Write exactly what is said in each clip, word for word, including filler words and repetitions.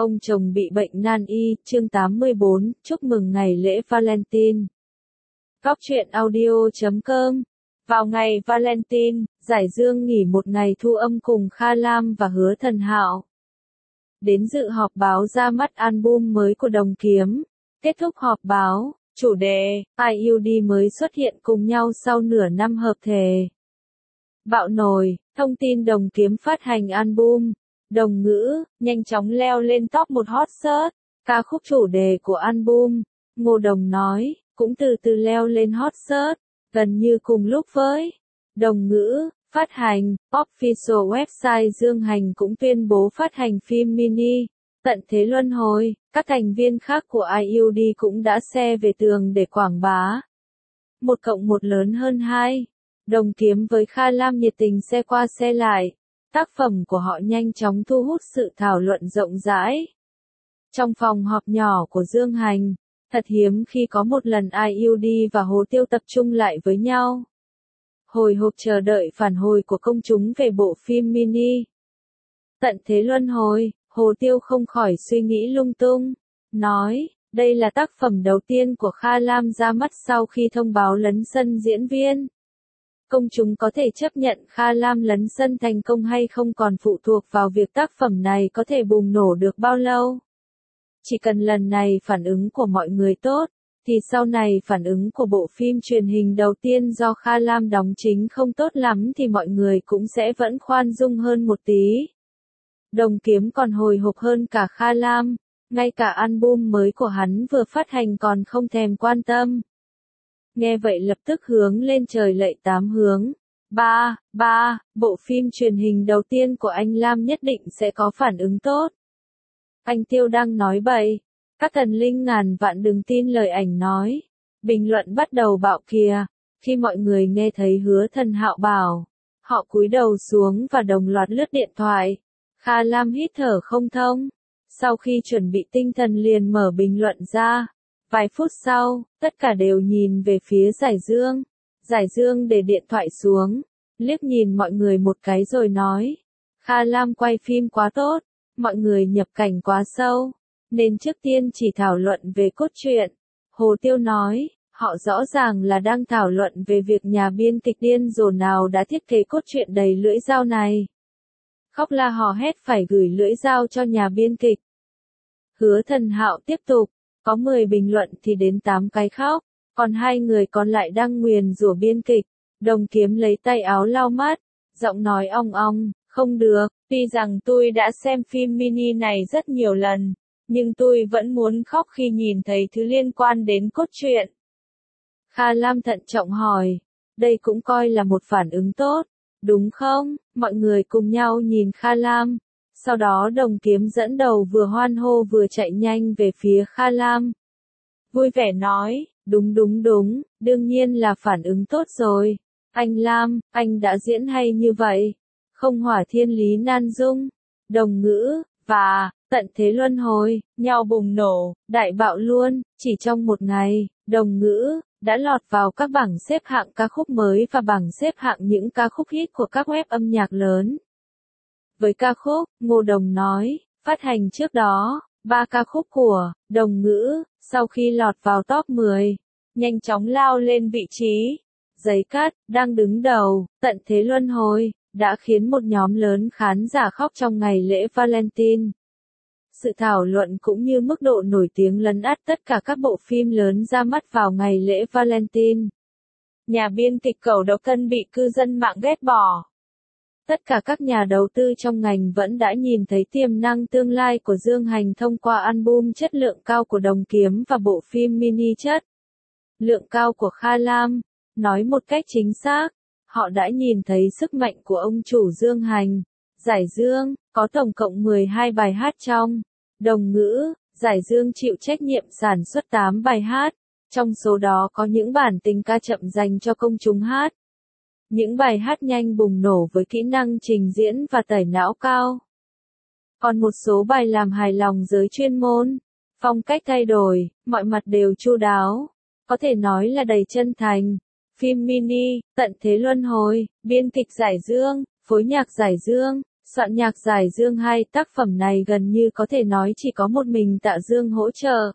Ông chồng bị bệnh nan y, chương tám mươi bốn, chúc mừng ngày lễ Valentine. Góc truyện audio chấm com. Vào ngày Valentine, Giải Dương nghỉ một ngày thu âm cùng Kha Lam và Hứa Thần Hạo. Đến dự họp báo ra mắt album mới của Đồng Kiếm. Kết thúc họp báo, chủ đề, i u đê mới xuất hiện cùng nhau sau nửa năm hợp thể. Bạo nổi, thông tin Đồng Kiếm phát hành album. Đồng ngữ, nhanh chóng leo lên top một hot search. Ca khúc chủ đề của album, Ngô Đồng nói, cũng từ từ leo lên hot search, gần như cùng lúc với Đồng ngữ. Phát hành, official website Dương Hành cũng tuyên bố phát hành phim mini, Tận Thế Luân Hồi. Các thành viên khác của i u đê cũng đã xe về tường để quảng bá. Một cộng một lớn hơn hai. Đồng Kiếm với Kha Lam nhiệt tình xe qua xe lại. Tác phẩm của họ nhanh chóng thu hút sự thảo luận rộng rãi. Trong phòng họp nhỏ của Dương Hành, thật hiếm khi có một lần i u đê và Hồ Tiêu tập trung lại với nhau. Hồi hộp chờ đợi phản hồi của công chúng về bộ phim mini Tận Thế Luân Hồi, Hồ Tiêu không khỏi suy nghĩ lung tung, nói, đây là tác phẩm đầu tiên của Kha Lam ra mắt sau khi thông báo lấn sân diễn viên. Công chúng có thể chấp nhận Kha Lam lấn sân thành công hay không còn phụ thuộc vào việc tác phẩm này có thể bùng nổ được bao lâu. Chỉ cần lần này phản ứng của mọi người tốt, thì sau này phản ứng của bộ phim truyền hình đầu tiên do Kha Lam đóng chính không tốt lắm thì mọi người cũng sẽ vẫn khoan dung hơn một tí. Đồng Kiếm còn hồi hộp hơn cả Kha Lam, ngay cả album mới của hắn vừa phát hành còn không thèm quan tâm. Nghe vậy lập tức hướng lên trời lạy tám hướng. Ba, ba, bộ phim truyền hình đầu tiên của anh Lam nhất định sẽ có phản ứng tốt. Anh Tiêu đang nói bậy. Các thần linh ngàn vạn đừng tin lời ảnh nói. Bình luận bắt đầu bạo kìa. Khi mọi người nghe thấy Hứa Thần Hạo bảo, họ cúi đầu xuống và đồng loạt lướt điện thoại. Kha Lam hít thở không thông. Sau khi chuẩn bị tinh thần liền mở bình luận ra. Vài phút sau, tất cả đều nhìn về phía Giải Dương. Giải Dương để điện thoại xuống, liếc nhìn mọi người một cái rồi nói, Kha Lam quay phim quá tốt, mọi người nhập cảnh quá sâu, nên trước tiên chỉ thảo luận về cốt truyện. Hồ Tiêu nói, họ rõ ràng là đang thảo luận về việc nhà biên kịch điên rồ nào đã thiết kế cốt truyện đầy lưỡi dao này. Khóc la hò hét phải gửi lưỡi dao cho nhà biên kịch. Hứa Thần Hạo tiếp tục. Có mười bình luận thì đến tám cái khóc, còn hai người còn lại đang nguyền rủa biên kịch. Đồng Kiếm lấy tay áo lau mắt, giọng nói ong ong, không được, tuy rằng tôi đã xem phim mini này rất nhiều lần, nhưng tôi vẫn muốn khóc khi nhìn thấy thứ liên quan đến cốt truyện. Kha Lam thận trọng hỏi, đây cũng coi là một phản ứng tốt, đúng không? Mọi người cùng nhau nhìn Kha Lam. Sau đó Đồng Kiếm dẫn đầu vừa hoan hô vừa chạy nhanh về phía Kha Lam. Vui vẻ nói, đúng đúng đúng, đương nhiên là phản ứng tốt rồi. Anh Lam, anh đã diễn hay như vậy. Không hỏa thiên lý nan dung, đồng ngữ, và, tận thế luân hồi, nhau bùng nổ, đại bạo luôn, chỉ trong một ngày, đồng ngữ, đã lọt vào các bảng xếp hạng ca khúc mới và bảng xếp hạng những ca khúc hit của các web âm nhạc lớn. Với ca khúc, Ngô Đồng nói, phát hành trước đó, ba ca khúc của Đồng ngữ, sau khi lọt vào top mười, nhanh chóng lao lên vị trí. Giấy Cát, đang đứng đầu, Tận Thế Luân Hồi, đã khiến một nhóm lớn khán giả khóc trong ngày lễ Valentine. Sự thảo luận cũng như mức độ nổi tiếng lấn át tất cả các bộ phim lớn ra mắt vào ngày lễ Valentine. Nhà biên kịch Cẩu Độc Thân bị cư dân mạng ghét bỏ. Tất cả các nhà đầu tư trong ngành vẫn đã nhìn thấy tiềm năng tương lai của Dương Hành thông qua album chất lượng cao của Đồng Kiếm và bộ phim mini chất lượng cao của Kha Lam. Nói một cách chính xác, họ đã nhìn thấy sức mạnh của ông chủ Dương Hành. Giải Dương, có tổng cộng mười hai bài hát trong Đồng ngữ, Giải Dương chịu trách nhiệm sản xuất tám bài hát, trong số đó có những bản tình ca chậm dành cho công chúng hát. Những bài hát nhanh bùng nổ với kỹ năng trình diễn và tẩy não cao. Còn một số bài làm hài lòng giới chuyên môn, phong cách thay đổi, mọi mặt đều chu đáo, có thể nói là đầy chân thành. Phim mini, Tận Thế Luân Hồi, biên kịch Giải Dương, phối nhạc Giải Dương, Soạn nhạc Giải Dương hai tác phẩm này gần như có thể nói chỉ có một mình Tạ Dương hỗ trợ.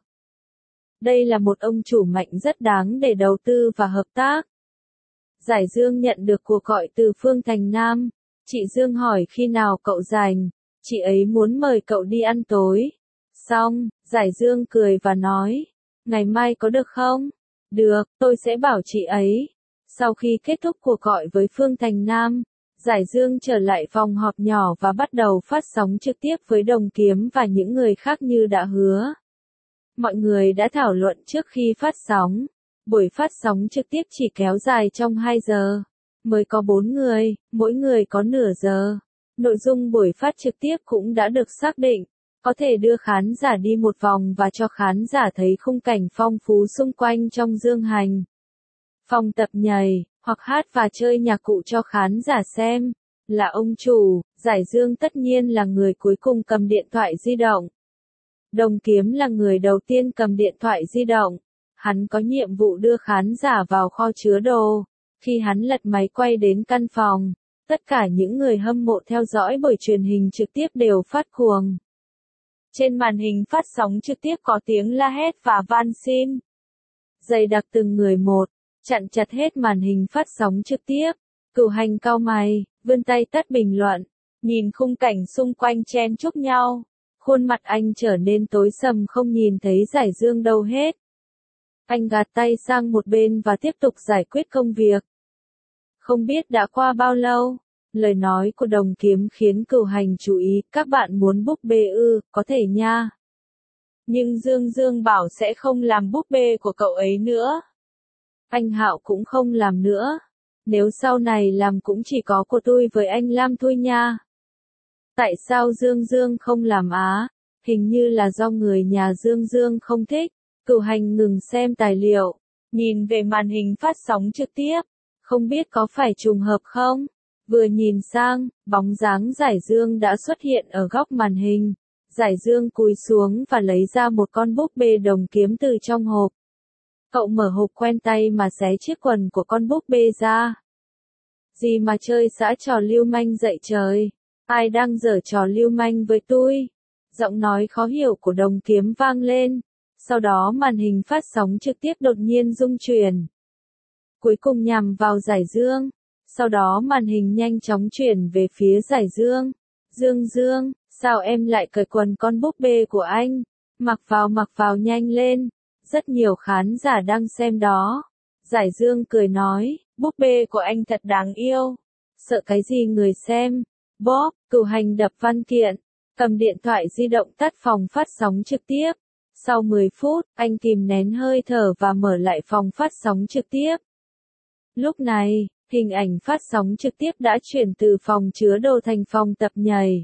Đây là một ông chủ mạnh rất đáng để đầu tư và hợp tác. Giải Dương nhận được cuộc gọi từ Phương Thành Nam. Chị Dương hỏi khi nào cậu rảnh, chị ấy muốn mời cậu đi ăn tối. Xong, Giải Dương cười và nói, ngày mai có được không? Được, tôi sẽ bảo chị ấy. Sau khi kết thúc cuộc gọi với Phương Thành Nam, Giải Dương trở lại phòng họp nhỏ và bắt đầu phát sóng trực tiếp với Đồng Kiếm và những người khác như đã hứa. Mọi người đã thảo luận trước khi phát sóng. Buổi phát sóng trực tiếp chỉ kéo dài trong hai giờ. Mới có bốn người, mỗi người có nửa giờ. Nội dung buổi phát trực tiếp cũng đã được xác định. Có thể đưa khán giả đi một vòng và cho khán giả thấy khung cảnh phong phú xung quanh trong Dương Hành. Phòng tập nhảy, hoặc hát và chơi nhạc cụ cho khán giả xem. Là ông chủ, Giải Dương tất nhiên là người cuối cùng cầm điện thoại di động. Đồng Kiếm là người đầu tiên cầm điện thoại di động. Hắn có nhiệm vụ đưa khán giả vào kho chứa đồ. Khi hắn lật máy quay đến căn phòng, tất cả những người hâm mộ theo dõi buổi truyền hình trực tiếp đều phát cuồng. Trên màn hình phát sóng trực tiếp có tiếng la hét và van xin. Dày đặc từng người một, chặn chặt hết màn hình phát sóng trực tiếp. Cửu Hành cau mày, vươn tay tắt bình luận, nhìn khung cảnh xung quanh chen chúc nhau. Khuôn mặt anh trở nên tối sầm không nhìn thấy Giải Dương đâu hết. Anh gạt tay sang một bên và tiếp tục giải quyết công việc. Không biết đã qua bao lâu, lời nói của Đồng Kiếm khiến Cửu Hành chú ý, các bạn muốn búp bê ư, có thể nha. Nhưng Dương Dương bảo sẽ không làm búp bê của cậu ấy nữa. Anh Hạo cũng không làm nữa. Nếu sau này làm cũng chỉ có của tôi với anh Lam thôi nha. Tại sao Dương Dương không làm á? Hình như là do người nhà Dương Dương không thích. Cửu Hành ngừng xem tài liệu, nhìn về màn hình phát sóng trực tiếp. Không biết có phải trùng hợp không? Vừa nhìn sang, bóng dáng Giải Dương đã xuất hiện ở góc màn hình. Giải Dương cúi xuống và lấy ra một con búp bê Đồng Kiếm từ trong hộp. Cậu mở hộp quen tay mà xé chiếc quần của con búp bê ra. Gì mà chơi xã trò lưu manh dậy trời? Ai đang giở trò lưu manh với tôi? Giọng nói khó hiểu của Đồng Kiếm vang lên. Sau đó màn hình phát sóng trực tiếp đột nhiên rung chuyển. Cuối cùng nhằm vào Giải Dương. Sau đó màn hình nhanh chóng chuyển về phía Giải Dương. Dương Dương, sao em lại cởi quần con búp bê của anh? Mặc vào mặc vào nhanh lên. Rất nhiều khán giả đang xem đó. Giải Dương cười nói, búp bê của anh thật đáng yêu. Sợ cái gì người xem? Bob, Cửu Hành đập văn kiện. Cầm điện thoại di động tắt phòng phát sóng trực tiếp. Sau mười phút, anh kìm nén hơi thở và mở lại phòng phát sóng trực tiếp. Lúc này, hình ảnh phát sóng trực tiếp đã chuyển từ phòng chứa đồ thành phòng tập nhảy.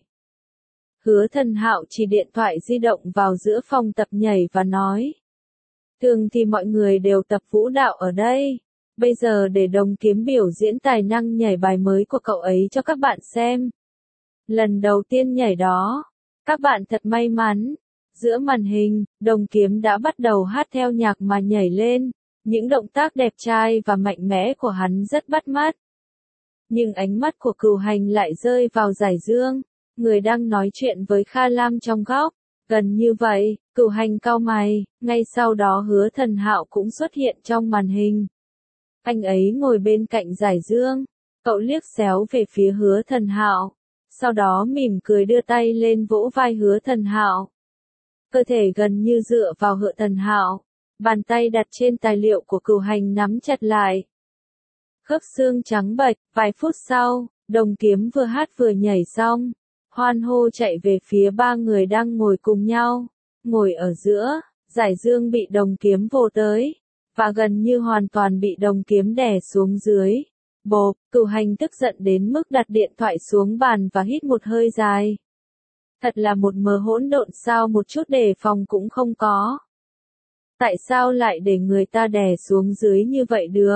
Hứa Thần Hạo chỉ điện thoại di động vào giữa phòng tập nhảy và nói. Thường thì mọi người đều tập vũ đạo ở đây. Bây giờ để Đồng Kiếm biểu diễn tài năng nhảy bài mới của cậu ấy cho các bạn xem. Lần đầu tiên nhảy đó. Các bạn thật may mắn. Giữa màn hình, Đồng Kiếm đã bắt đầu hát theo nhạc mà nhảy lên. Những động tác đẹp trai và mạnh mẽ của hắn rất bắt mắt. Nhưng ánh mắt của Cửu Hành lại rơi vào Giải Dương, người đang nói chuyện với Kha Lam trong góc. Gần như vậy, Cửu Hành cau mày, ngay sau đó Hứa Thần Hạo cũng xuất hiện trong màn hình. Anh ấy ngồi bên cạnh Giải Dương, cậu liếc xéo về phía Hứa Thần Hạo, sau đó mỉm cười đưa tay lên vỗ vai Hứa Thần Hạo. Cơ thể gần như dựa vào Hứa Thần Hạo, bàn tay đặt trên tài liệu của Cửu Hành nắm chặt lại. Khớp xương trắng bệch, vài phút sau, Đồng Kiếm vừa hát vừa nhảy xong. Hoan hô chạy về phía ba người đang ngồi cùng nhau. Ngồi ở giữa, Giải Dương bị Đồng Kiếm vồ tới. Và gần như hoàn toàn bị Đồng Kiếm đè xuống dưới. Bộp, Cửu Hành tức giận đến mức đặt điện thoại xuống bàn và hít một hơi dài. Thật là một mớ hỗn độn, sao một chút đề phòng cũng không có. Tại sao lại để người ta đè xuống dưới như vậy được?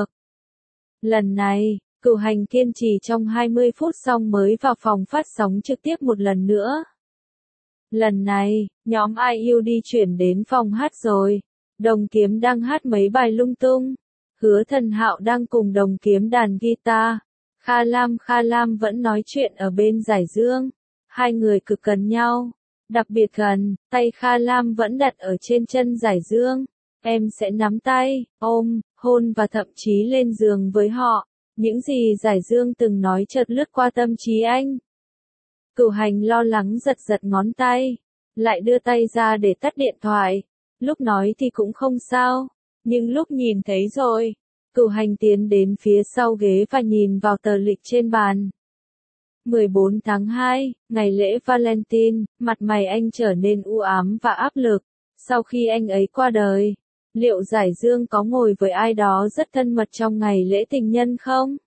Lần này, Cửu Hành kiên trì trong hai mươi phút xong mới vào phòng phát sóng trực tiếp một lần nữa. Lần này, nhóm I U đi chuyển đến phòng hát rồi. Đồng Kiếm đang hát mấy bài lung tung. Hứa Thần Hạo đang cùng Đồng Kiếm đàn guitar. Kha Lam Kha Lam vẫn nói chuyện ở bên Giải Dương. Hai người cực gần nhau, đặc biệt gần, tay Kha Lam vẫn đặt ở trên chân Giải Dương. Em sẽ nắm tay, ôm, hôn và thậm chí lên giường với họ. Những gì Giải Dương từng nói chợt lướt qua tâm trí anh. Cửu Hành lo lắng giật giật ngón tay, lại đưa tay ra để tắt điện thoại. Lúc nói thì cũng không sao, nhưng lúc nhìn thấy rồi. Cửu Hành tiến đến phía sau ghế và nhìn vào tờ lịch trên bàn. mười bốn tháng hai, ngày lễ Valentine, mặt mày anh trở nên u ám và áp lực. Sau khi anh ấy qua đời, liệu Giải Dương có ngồi với ai đó rất thân mật trong ngày lễ tình nhân không?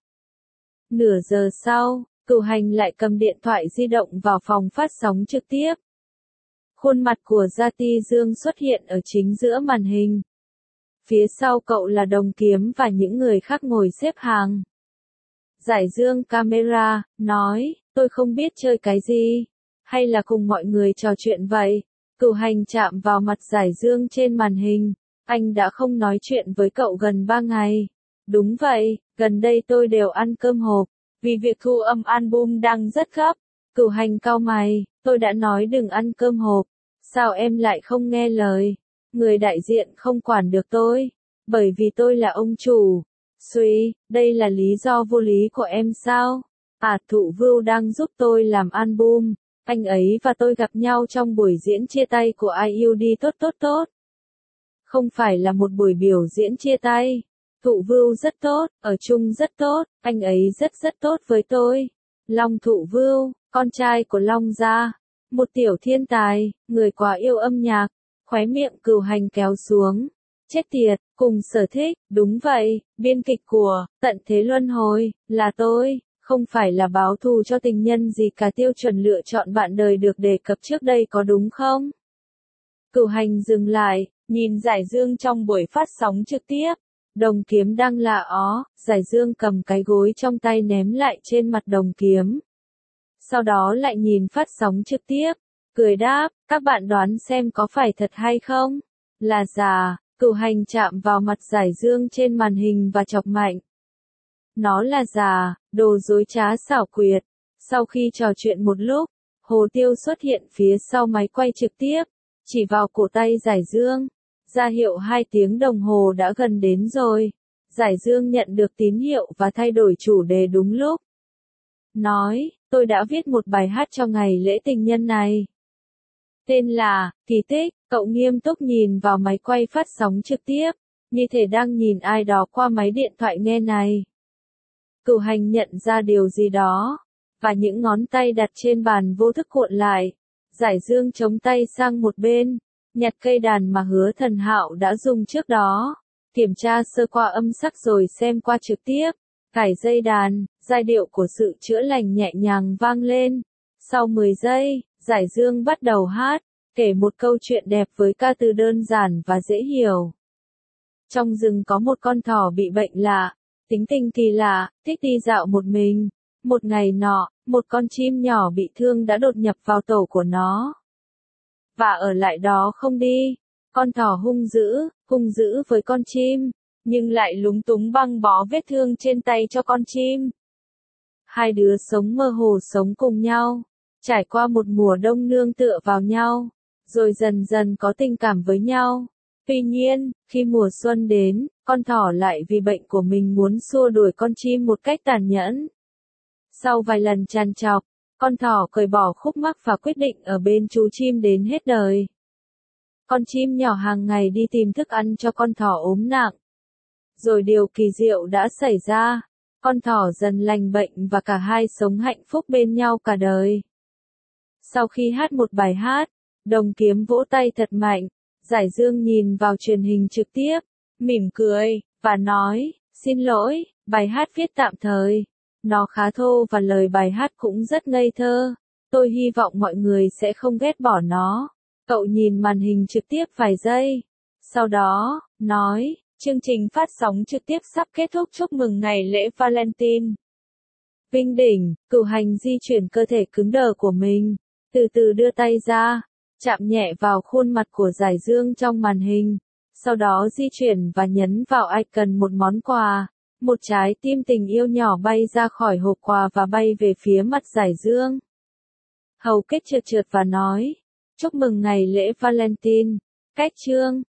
Nửa giờ sau, Cửu Hành lại cầm điện thoại di động vào phòng phát sóng trực tiếp. Khuôn mặt của Gia Ti Dương xuất hiện ở chính giữa màn hình. Phía sau cậu là Đồng Kiếm và những người khác ngồi xếp hàng. Giải Dương camera, nói, tôi không biết chơi cái gì, hay là cùng mọi người trò chuyện vậy. Cửu Hành chạm vào mặt Giải Dương trên màn hình, anh đã không nói chuyện với cậu gần ba ngày. Đúng vậy, gần đây tôi đều ăn cơm hộp, vì việc thu âm album đang rất gấp. Cửu Hành cau mày, tôi đã nói đừng ăn cơm hộp, sao em lại không nghe lời? Người đại diện không quản được tôi, bởi vì tôi là ông chủ. Suy, đây là lý do vô lý của em sao? À, Thụ Vưu đang giúp tôi làm album, anh ấy và tôi gặp nhau trong buổi diễn chia tay của I U D tốt tốt tốt. Không phải là một buổi biểu diễn chia tay. Thụ Vưu rất tốt, ở chung rất tốt, anh ấy rất rất tốt với tôi. Long Thụ Vưu, con trai của Long gia, một tiểu thiên tài, người quá yêu âm nhạc. Khóe miệng Cửu Hành kéo xuống. Chết tiệt, cùng sở thích, đúng vậy, biên kịch của Tận Thế Luân Hồi là tôi, không phải là báo thù cho tình nhân gì cả. Tiêu chuẩn lựa chọn bạn đời được đề cập trước đây có đúng không? Cửu Hành dừng lại, nhìn Giải Dương trong buổi phát sóng trực tiếp. Đồng Kiếm đang lạ ó, Giải Dương cầm cái gối trong tay ném lại trên mặt Đồng Kiếm. Sau đó lại nhìn phát sóng trực tiếp, cười đáp, các bạn đoán xem có phải thật hay không? Là giả. Cửu Hành chạm vào mặt Giải Dương trên màn hình và chọc mạnh. Nó là giả, đồ dối trá xảo quyệt. Sau khi trò chuyện một lúc, Hồ Tiêu xuất hiện phía sau máy quay trực tiếp, chỉ vào cổ tay Giải Dương, ra hiệu hai tiếng đồng hồ đã gần đến rồi. Giải Dương nhận được tín hiệu và thay đổi chủ đề đúng lúc. Nói, tôi đã viết một bài hát cho ngày lễ tình nhân này. Tên là, Kỳ Tích. Cậu nghiêm túc nhìn vào máy quay phát sóng trực tiếp, như thể đang nhìn ai đó qua máy điện thoại nghe này. Cửu Hành nhận ra điều gì đó, và những ngón tay đặt trên bàn vô thức cuộn lại. Giải Dương chống tay sang một bên, nhặt cây đàn mà Hứa Thần Hạo đã dùng trước đó, kiểm tra sơ qua âm sắc rồi xem qua trực tiếp, cài dây đàn, giai điệu của sự chữa lành nhẹ nhàng vang lên. Sau mười giây, Giải Dương bắt đầu hát, kể một câu chuyện đẹp với ca từ đơn giản và dễ hiểu. Trong rừng có một con thỏ bị bệnh lạ, tính tình kỳ lạ, thích đi dạo một mình. Một ngày nọ, một con chim nhỏ bị thương đã đột nhập vào tổ của nó. Và ở lại đó không đi. Con thỏ hung dữ, hung dữ với con chim, nhưng lại lúng túng băng bó vết thương trên tay cho con chim. Hai đứa sống mơ hồ sống cùng nhau, trải qua một mùa đông nương tựa vào nhau, rồi dần dần có tình cảm với nhau. Tuy nhiên, khi mùa xuân đến, con thỏ lại vì bệnh của mình muốn xua đuổi con chim một cách tàn nhẫn. Sau vài lần trằn trọc, con thỏ cởi bỏ khúc mắc và quyết định ở bên chú chim đến hết đời. Con chim nhỏ hàng ngày đi tìm thức ăn cho con thỏ ốm nặng. Rồi điều kỳ diệu đã xảy ra, con thỏ dần lành bệnh và cả hai sống hạnh phúc bên nhau cả đời. Sau khi hát một bài hát, Đồng Kiếm vỗ tay thật mạnh. Giải Dương nhìn vào truyền hình trực tiếp, mỉm cười, và nói, xin lỗi, bài hát viết tạm thời. Nó khá thô và lời bài hát cũng rất ngây thơ. Tôi hy vọng mọi người sẽ không ghét bỏ nó. Cậu nhìn màn hình trực tiếp vài giây. Sau đó, nói, chương trình phát sóng trực tiếp sắp kết thúc, chúc mừng ngày lễ Valentine. Vinh đỉnh, Cửu Hành di chuyển cơ thể cứng đờ của mình, từ từ đưa tay ra, chạm nhẹ vào khuôn mặt của Giải Dương trong màn hình, sau đó di chuyển và nhấn vào icon một món quà. Một trái tim tình yêu nhỏ bay ra khỏi hộp quà và bay về phía mặt Giải Dương. Hầu kết trượt trượt và nói, chúc mừng ngày lễ Valentine. Cách chương